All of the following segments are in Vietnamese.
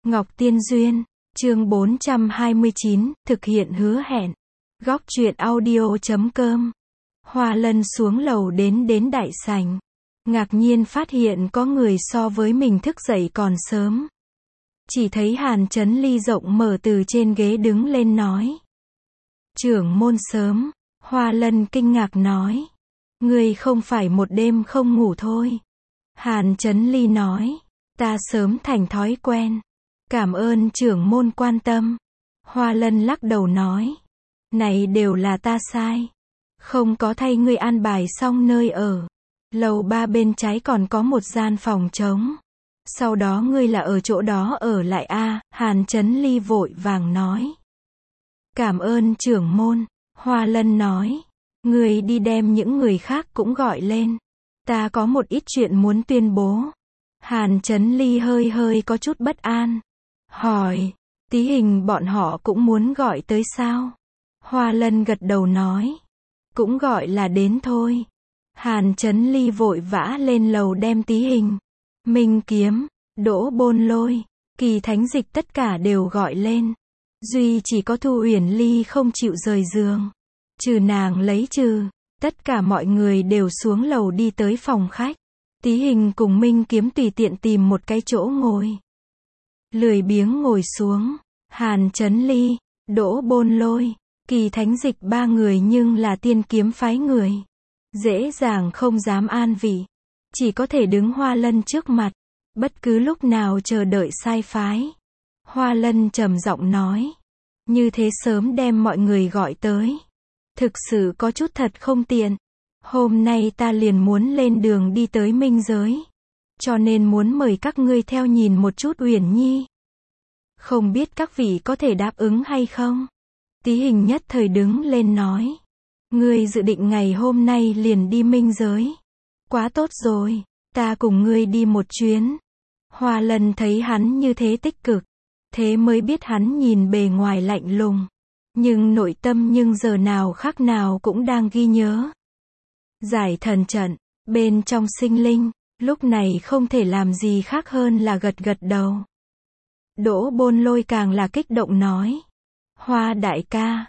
Ngọc Tiên Duyên, chương 429, thực hiện hứa hẹn. Góc truyện audio.com. Hoa Lân xuống lầu đến đại sảnh. Ngạc nhiên phát hiện có người so với mình thức dậy còn sớm. Chỉ thấy Hàn Chấn Ly rộng mở từ trên ghế đứng lên nói. Trưởng môn sớm, Hoa Lân kinh ngạc nói. Ngươi không phải một đêm không ngủ thôi. Hàn Chấn Ly nói. Ta sớm thành thói quen. Cảm ơn trưởng môn quan tâm. Hoa Lân lắc đầu nói. Này đều là ta sai. Không có thay ngươi an bài xong nơi ở. Lầu 3 bên trái còn có một gian phòng trống. Sau đó ngươi là ở chỗ đó ở lại a. Hàn Chấn Ly vội vàng nói. Cảm ơn trưởng môn. Hoa Lân nói. Ngươi đi đem những người khác cũng gọi lên. Ta có một ít chuyện muốn tuyên bố. Hàn Chấn Ly hơi có chút bất an. Hỏi, Tí Hình bọn họ cũng muốn gọi tới sao? Hoa Lân gật đầu nói. Cũng gọi là đến thôi. Hàn Chấn Ly vội vã lên lầu đem Tí Hình, Minh Kiếm, Đỗ Bôn Lôi, Kỳ Thánh Dịch tất cả đều gọi lên. Duy chỉ có Thu Uyển Ly không chịu rời giường. Trừ nàng lấy trừ, tất cả mọi người đều xuống lầu đi tới phòng khách. Tí Hình cùng Minh Kiếm tùy tiện tìm một cái chỗ ngồi. Lười biếng ngồi xuống. Hàn Chấn Ly, Đỗ Bôn Lôi, Kỳ Thánh Dịch ba người nhưng là tiên kiếm phái người. Dễ dàng không dám an vị. Chỉ có thể đứng Hoa Lân trước mặt. Bất cứ lúc nào chờ đợi sai phái. Hoa Lân trầm giọng nói. Như thế sớm đem mọi người gọi tới. Thực sự có chút thật không tiện. Hôm nay ta liền muốn lên đường đi tới Minh Giới. Cho nên muốn mời các ngươi theo nhìn một chút Uyển Nhi. Không biết các vị có thể đáp ứng hay không? Tí Hình nhất thời đứng lên nói. Ngươi dự định ngày hôm nay liền đi Minh Giới. Quá tốt rồi, ta cùng ngươi đi một chuyến. Hoa Lân thấy hắn như thế tích cực. Thế mới biết hắn nhìn bề ngoài lạnh lùng. Nhưng nội tâm nhưng giờ nào khác nào cũng đang ghi nhớ. Giải thần trận, bên trong sinh linh, lúc này không thể làm gì khác hơn là gật đầu. Đỗ Bôn Lôi càng là kích động nói. Hoa đại ca,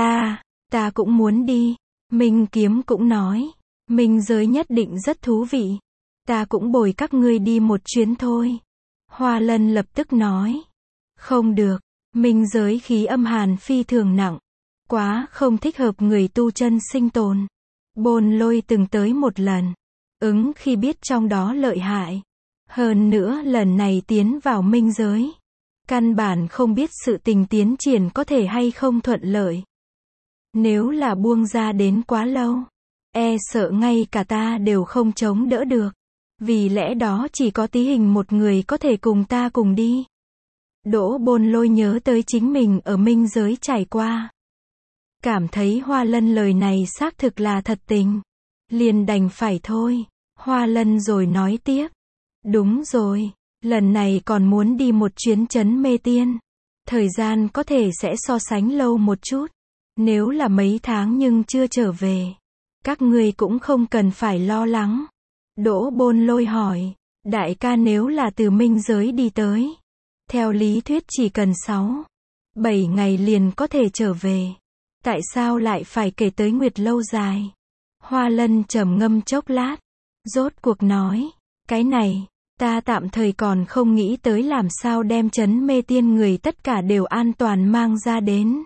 ta cũng muốn đi. Minh Kiếm cũng nói. Minh Giới nhất định rất thú vị. Ta cũng bồi các ngươi đi một chuyến thôi. Hoa Lân lập tức nói. Không được, Minh Giới khí âm hàn phi thường nặng. Quá không thích hợp người tu chân sinh tồn. Bôn Lôi từng tới một lần. Khi biết trong đó lợi hại. Hơn nữa lần này tiến vào Minh Giới. Căn bản không biết sự tình tiến triển có thể hay không thuận lợi. Nếu là buông ra đến quá lâu. E sợ ngay cả ta đều không chống đỡ được. Vì lẽ đó chỉ có Tí Hình một người có thể cùng ta cùng đi. Đỗ Bôn Lôi nhớ tới chính mình ở Minh Giới trải qua. Cảm thấy Hoa Lân lời này xác thực là thật tình. Liền đành phải thôi. Hoa Lân rồi nói tiếp. Đúng rồi, lần này còn muốn đi một chuyến trấn Mê Tiên. Thời gian có thể sẽ so sánh lâu một chút. Nếu là mấy tháng nhưng chưa trở về. Các ngươi cũng không cần phải lo lắng. Đỗ Bôn Lôi hỏi. Đại ca nếu là từ Minh Giới đi tới. Theo lý thuyết chỉ cần 6-7 ngày liền có thể trở về. Tại sao lại phải kể tới Nguyệt lâu dài? Hoa Lân trầm ngâm chốc lát. Rốt cuộc nói. Cái này, ta tạm thời còn không nghĩ tới làm sao đem trấn Mê Tiên người tất cả đều an toàn mang ra đến.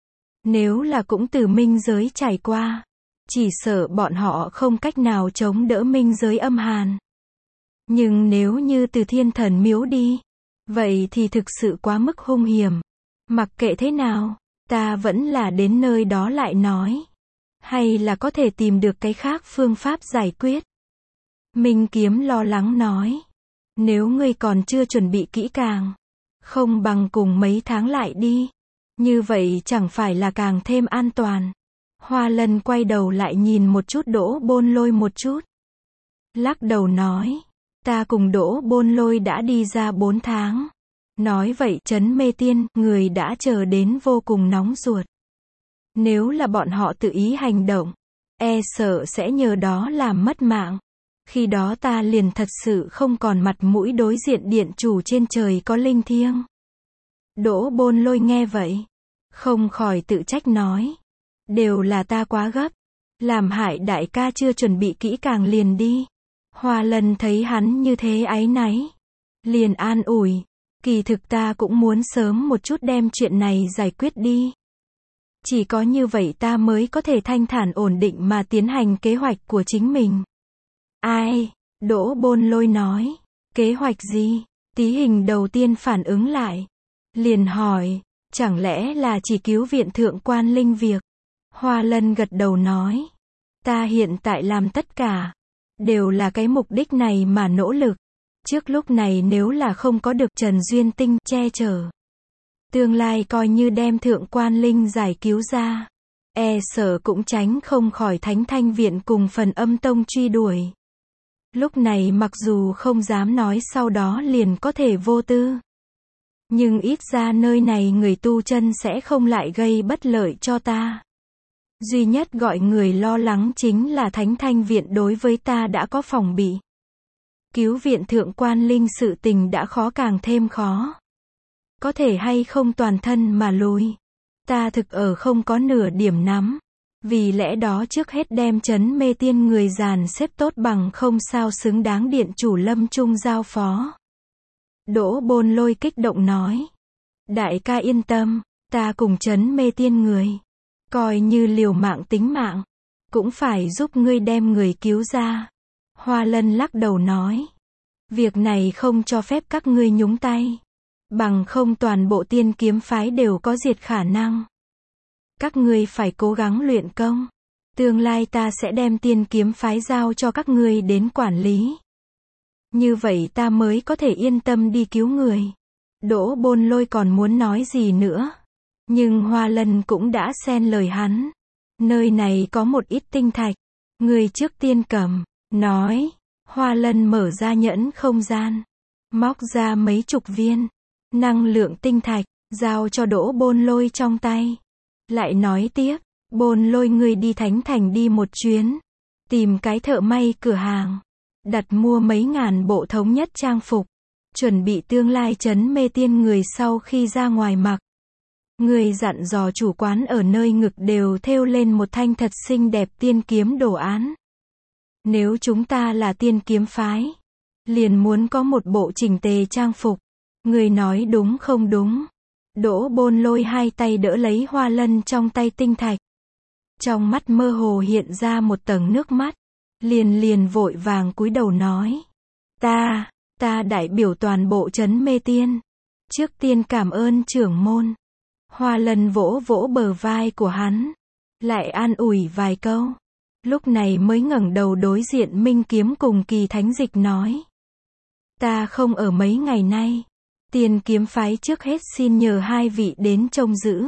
Nếu là cũng từ Minh Giới trải qua. Chỉ sợ bọn họ không cách nào chống đỡ Minh Giới âm hàn. Nhưng nếu như từ Thiên Thần Miếu đi. Vậy thì thực sự quá mức hung hiểm. Mặc kệ thế nào, ta vẫn là đến nơi đó lại nói. Hay là có thể tìm được cái khác phương pháp giải quyết. Minh Kiếm lo lắng nói. Nếu ngươi còn chưa chuẩn bị kỹ càng. Không bằng cùng mấy tháng lại đi. Như vậy chẳng phải là càng thêm an toàn. Hoa Lân quay đầu lại nhìn một chút Đỗ Bôn Lôi một chút. Lắc đầu nói. Ta cùng Đỗ Bôn Lôi đã đi ra 4 tháng. Nói vậy trấn Mê Tiên, người đã chờ đến vô cùng nóng ruột. Nếu là bọn họ tự ý hành động, e sợ sẽ nhờ đó làm mất mạng. Khi đó ta liền thật sự không còn mặt mũi đối diện điện chủ trên trời có linh thiêng. Đỗ Bôn Lôi nghe vậy, không khỏi tự trách nói. Đều là ta quá gấp. Làm hại đại ca chưa chuẩn bị kỹ càng liền đi. Hoa Lân thấy hắn như thế áy náy, liền an ủi. Kỳ thực ta cũng muốn sớm một chút đem chuyện này giải quyết đi. Chỉ có như vậy ta mới có thể thanh thản ổn định mà tiến hành kế hoạch của chính mình. Ai? Đỗ Bôn Lôi nói. Kế hoạch gì? Tí Hình đầu tiên phản ứng lại. Liền hỏi, chẳng lẽ là chỉ cứu viện thượng quan linh việc? Hoa Lân gật đầu nói. Ta hiện tại làm tất cả, đều là cái mục đích này mà nỗ lực. Trước lúc này nếu là không có được Trần Duyên Tinh che chở, tương lai coi như đem thượng quan linh giải cứu ra, sợ cũng tránh không khỏi Thánh Thanh Viện cùng Phần Âm Tông truy đuổi. Lúc này mặc dù không dám nói sau đó liền có thể vô tư, nhưng ít ra nơi này người tu chân sẽ không lại gây bất lợi cho ta. Duy nhất gọi người lo lắng chính là Thánh Thanh Viện đối với ta đã có phòng bị. Cứu viện thượng quan linh sự tình đã khó càng thêm khó. Có thể hay không toàn thân mà lùi. Ta thực ở không có nửa điểm nắm. Vì lẽ đó trước hết đem trấn Mê Tiên người dàn xếp tốt bằng không sao xứng đáng điện chủ Lâm Trung giao phó. Đỗ Bôn Lôi kích động nói. Đại ca yên tâm, ta cùng trấn Mê Tiên người, coi như liều mạng tính mạng, cũng phải giúp ngươi đem người cứu ra. Hoa Lân lắc đầu nói. Việc này không cho phép các ngươi nhúng tay. Bằng không toàn bộ Tiên Kiếm phái đều có diệt khả năng. Các ngươi phải cố gắng luyện công. Tương lai ta sẽ đem Tiên Kiếm phái giao cho các ngươi đến quản lý. Như vậy ta mới có thể yên tâm đi cứu người. Đỗ Bôn Lôi còn muốn nói gì nữa, nhưng Hoa Lân cũng đã xen lời hắn. Nơi này có một ít tinh thạch, người trước tiên cầm. Nói, Hoa Lân mở ra nhẫn không gian, móc ra mấy chục viên năng lượng tinh thạch, giao cho Đỗ Bôn Lôi trong tay. Lại nói tiếp, Bôn Lôi ngươi đi Thánh Thành đi một chuyến, tìm cái thợ may cửa hàng, đặt mua mấy ngàn bộ thống nhất trang phục, chuẩn bị tương lai trấn Mê Tiên người sau khi ra ngoài mặc. Người dặn dò chủ quán ở nơi ngực đều thêu lên một thanh thật xinh đẹp tiên kiếm đồ án. Nếu chúng ta là Tiên Kiếm phái, liền muốn có một bộ chỉnh tề trang phục. Người nói đúng không đúng? Đỗ Bôn Lôi hai tay đỡ lấy Hoa Lân trong tay tinh thạch. Trong mắt mơ hồ hiện ra một tầng nước mắt. Liền vội vàng cúi đầu nói. Ta đại biểu toàn bộ trấn Mê Tiên. Trước tiên cảm ơn trưởng môn. Hoa Lân vỗ vỗ bờ vai của hắn, lại an ủi vài câu. Lúc này mới ngẩng đầu đối diện Minh Kiếm cùng Kỳ Thánh Dịch nói. Ta không ở mấy ngày nay. Tiên Kiếm phái trước hết xin nhờ hai vị đến trông giữ.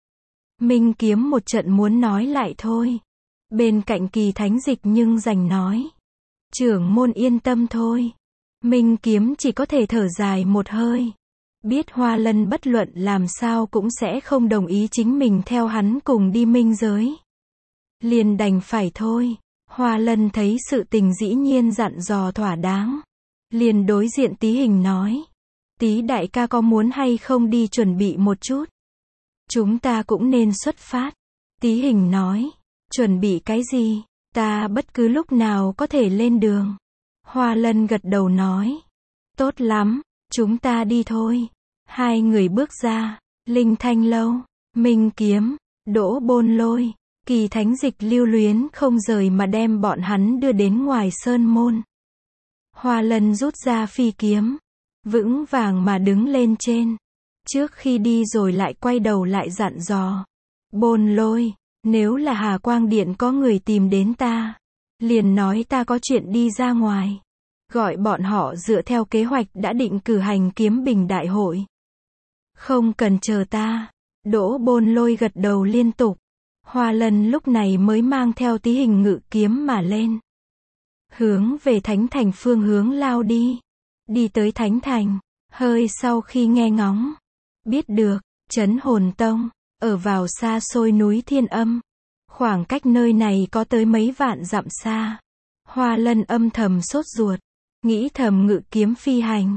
Minh Kiếm một trận muốn nói lại thôi. Bên cạnh Kỳ Thánh Dịch nhưng rành nói. Trưởng môn yên tâm thôi. Minh Kiếm chỉ có thể thở dài một hơi. Biết Hoa Lân bất luận làm sao cũng sẽ không đồng ý chính mình theo hắn cùng đi minh giới. Liền đành phải thôi. Hoa Lân thấy sự tình dĩ nhiên dặn dò thỏa đáng. Liền đối diện Tí Hình nói. Tí đại ca có muốn hay không đi chuẩn bị một chút? Chúng ta cũng nên xuất phát. Tí Hình nói. Chuẩn bị cái gì? Ta bất cứ lúc nào có thể lên đường. Hoa Lân gật đầu nói. Tốt lắm, chúng ta đi thôi. Hai người bước ra. Linh Thanh Lâu, Minh Kiếm, Đỗ Bôn Lôi, Kỳ Thánh Dịch lưu luyến không rời mà đem bọn hắn đưa đến ngoài sơn môn. Hoa Lân rút ra phi kiếm, vững vàng mà đứng lên trên. Trước khi đi rồi lại quay đầu lại dặn dò. Bôn Lôi, nếu là Hà Quang Điện có người tìm đến ta, liền nói ta có chuyện đi ra ngoài. Gọi bọn họ dựa theo kế hoạch đã định cử hành kiếm bình đại hội. Không cần chờ ta. Đỗ Bôn Lôi gật đầu liên tục. Hoa Lân lúc này mới mang theo Tí Hình ngự kiếm mà lên. Hướng về Thánh Thành phương hướng lao đi. Đi tới Thánh Thành, hơi sau khi nghe ngóng, biết được, Trấn Hồn Tông, ở vào xa xôi núi Thiên Âm. Khoảng cách nơi này có tới mấy vạn dặm xa. Hoa Lân âm thầm sốt ruột, nghĩ thầm ngự kiếm phi hành.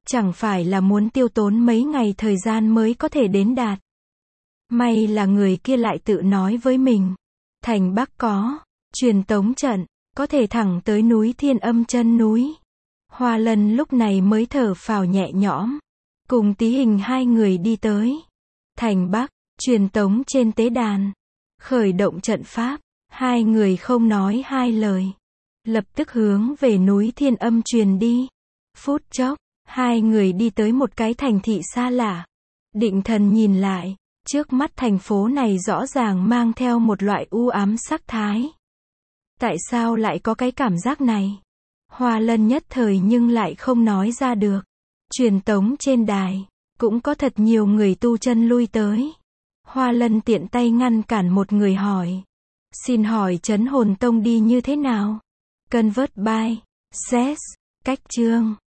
Chẳng phải là muốn tiêu tốn mấy ngày thời gian mới có thể đến đạt. May là người kia lại tự nói với mình. Thành Bắc có truyền tống trận, có thể thẳng tới núi Thiên Âm chân núi. Hoa Lân lúc này mới thở phào nhẹ nhõm. Cùng Tí Hình hai người đi tới Thành Bắc, truyền tống trên tế đàn. Khởi động trận pháp, hai người không nói hai lời. Lập tức hướng về núi Thiên Âm truyền đi. Phút chốc, hai người đi tới một cái thành thị xa lạ. Định thần nhìn lại, trước mắt thành phố này rõ ràng mang theo một loại u ám sắc thái. Tại sao lại có cái cảm giác này? Hoa Lân nhất thời nhưng lại không nói ra được. Truyền tống trên đài, cũng có thật nhiều người tu chân lui tới. Hoa Lân tiện tay ngăn cản một người hỏi. Xin hỏi Trấn Hồn Tông đi như thế nào? Convert by Zs, cách chương.